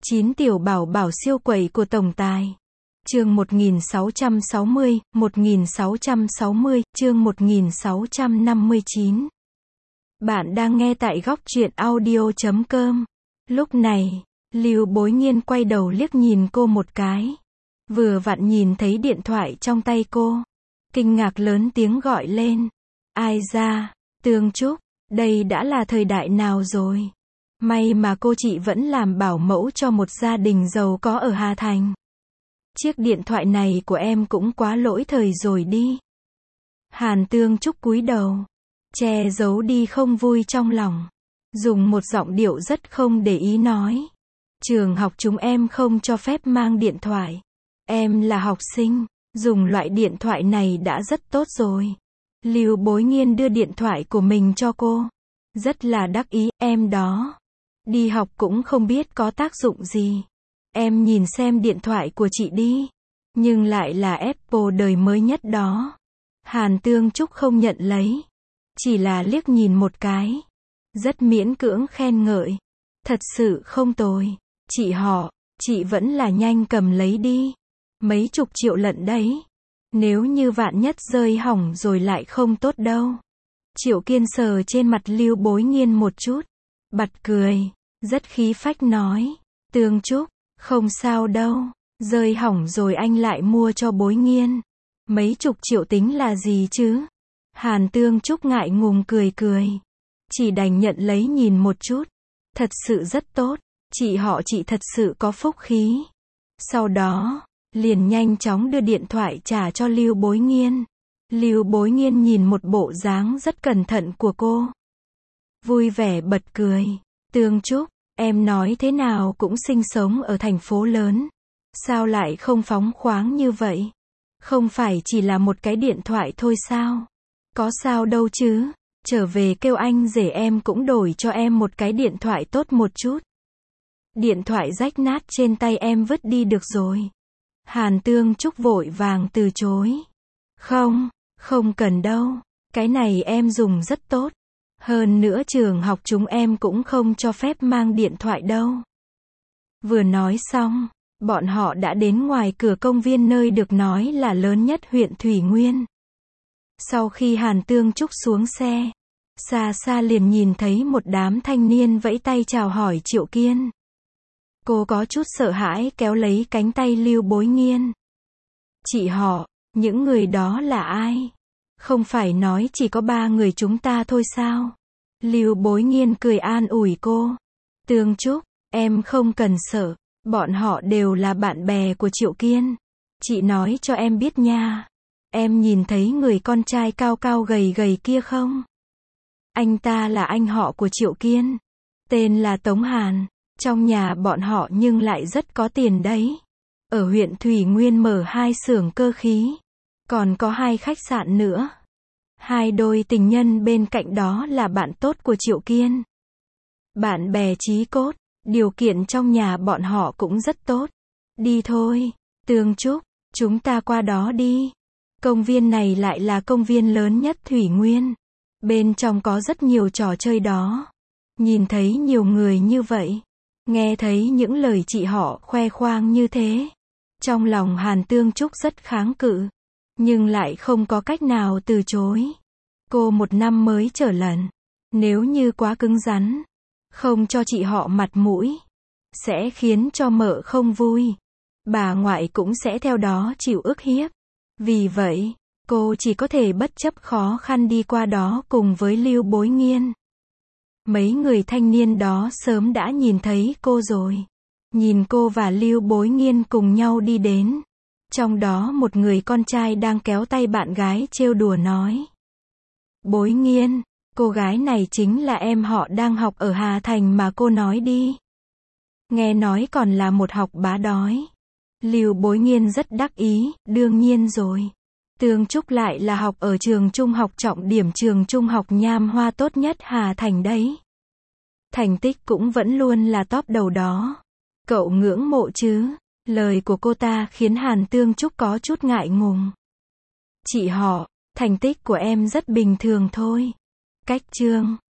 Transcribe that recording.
9 tiểu bảo bảo siêu quẩy của tổng tài. Chương 1660, 1660, chương 1659. Bạn đang nghe tại góc truyện audio.com. Lúc này, Lưu Bối Nhiên quay đầu liếc nhìn cô một cái. Vừa vặn nhìn thấy điện thoại trong tay cô. Kinh ngạc lớn tiếng gọi lên. Ai ra, Tương Trúc, đây đã là thời đại nào rồi? May mà cô chị vẫn làm bảo mẫu cho một gia đình giàu có ở Hà Thành. Chiếc điện thoại này của em cũng quá lỗi thời rồi đi. Hàn Tương Trúc cúi đầu, che giấu đi không vui trong lòng. Dùng một giọng điệu rất không để ý nói. Trường học chúng em không cho phép mang điện thoại. Em là học sinh, dùng loại điện thoại này đã rất tốt rồi. Lưu Bối Nhiên đưa điện thoại của mình cho cô. Rất là đắc ý, em đó. Đi học cũng không biết có tác dụng gì. Em nhìn xem điện thoại của chị đi. Nhưng lại là Apple đời mới nhất đó. Hàn Tương Trúc không nhận lấy. Chỉ là liếc nhìn một cái. Rất miễn cưỡng khen ngợi. Thật sự không tồi. Chị vẫn là nhanh cầm lấy đi. Mấy chục triệu lận đấy. Nếu như vạn nhất rơi hỏng rồi lại không tốt đâu. Triệu Kiên sờ trên mặt Lưu Bối Nhiên một chút. Bật cười. Rất khí phách nói. Tương Trúc, không sao đâu. Rơi hỏng rồi anh lại mua cho Bối Nhiên. Mấy chục triệu tính là gì chứ? Hàn Tương Trúc ngại ngùng cười cười. Chỉ đành nhận lấy nhìn một chút. Thật sự rất tốt. Chị thật sự có phúc khí. Sau đó, liền nhanh chóng đưa điện thoại trả cho Lưu Bối Nhiên. Lưu Bối Nhiên nhìn một bộ dáng rất cẩn thận của cô. Vui vẻ bật cười. Tương Trúc, em nói thế nào cũng sinh sống ở thành phố lớn. Sao lại không phóng khoáng như vậy? Không phải chỉ là một cái điện thoại thôi sao? Có sao đâu chứ? Trở về kêu anh rể em cũng đổi cho em một cái điện thoại tốt một chút. Điện thoại rách nát trên tay em vứt đi được rồi. Hàn Tương Trúc vội vàng từ chối. Không cần đâu. Cái này em dùng rất tốt. Hơn nữa trường học chúng em cũng không cho phép mang điện thoại đâu. Vừa nói xong, bọn họ đã đến ngoài cửa công viên nơi được nói là lớn nhất huyện Thủy Nguyên. Sau khi Hàn Tương Trúc xuống xe, xa xa liền nhìn thấy một đám thanh niên vẫy tay chào hỏi Triệu Kiên. Cô có chút sợ hãi kéo lấy cánh tay Lưu Bối Nhiên. Những người đó là ai? Không phải nói chỉ có 3 người chúng ta thôi sao? Lưu Bối Nhiên cười an ủi cô. Tương Trúc, em không cần sợ, bọn họ đều là bạn bè của Triệu Kiên. Chị nói cho em biết nha. Em nhìn thấy người con trai cao cao gầy gầy kia không? Anh ta là anh họ của Triệu Kiên. Tên là Tống Hàn. Trong nhà bọn họ nhưng lại rất có tiền đấy. Ở huyện Thủy Nguyên mở 2 xưởng cơ khí. Còn có 2 khách sạn nữa. 2 đôi tình nhân bên cạnh đó là bạn tốt của Triệu Kiên. Bạn bè chí cốt, điều kiện trong nhà bọn họ cũng rất tốt. Đi thôi, Tương Trúc, chúng ta qua đó đi. Công viên này lại là công viên lớn nhất Thủy Nguyên. Bên trong có rất nhiều trò chơi đó. Nhìn thấy nhiều người như vậy, nghe thấy những lời chị họ khoe khoang như thế. Trong lòng Hàn Tương Trúc rất kháng cự. Nhưng lại không có cách nào từ chối. Cô 1 năm mới trở lần. Nếu như quá cứng rắn, không cho chị họ mặt mũi, sẽ khiến cho mợ không vui. Bà ngoại cũng sẽ theo đó chịu ức hiếp. Vì vậy, cô chỉ có thể bất chấp khó khăn đi qua đó cùng với Lưu Bối Nhiên. Mấy người thanh niên đó sớm đã nhìn thấy cô rồi. Nhìn cô và Lưu Bối Nhiên cùng nhau đi đến. Trong đó một người con trai đang kéo tay bạn gái trêu đùa nói. Bối Nhiên, cô gái này chính là em họ đang học ở Hà Thành mà cô nói đi. Nghe nói còn là một học bá đói. Lưu Bối Nhiên rất đắc ý, đương nhiên rồi. Tương Trúc lại là học ở trường trung học trọng điểm trường trung học Nham Hoa tốt nhất Hà Thành đấy. Thành tích cũng vẫn luôn là top đầu đó. Cậu ngưỡng mộ chứ? Lời của cô ta khiến Hàn Tương Trúc có chút ngại ngùng. Thành tích của em rất bình thường thôi. Cách chương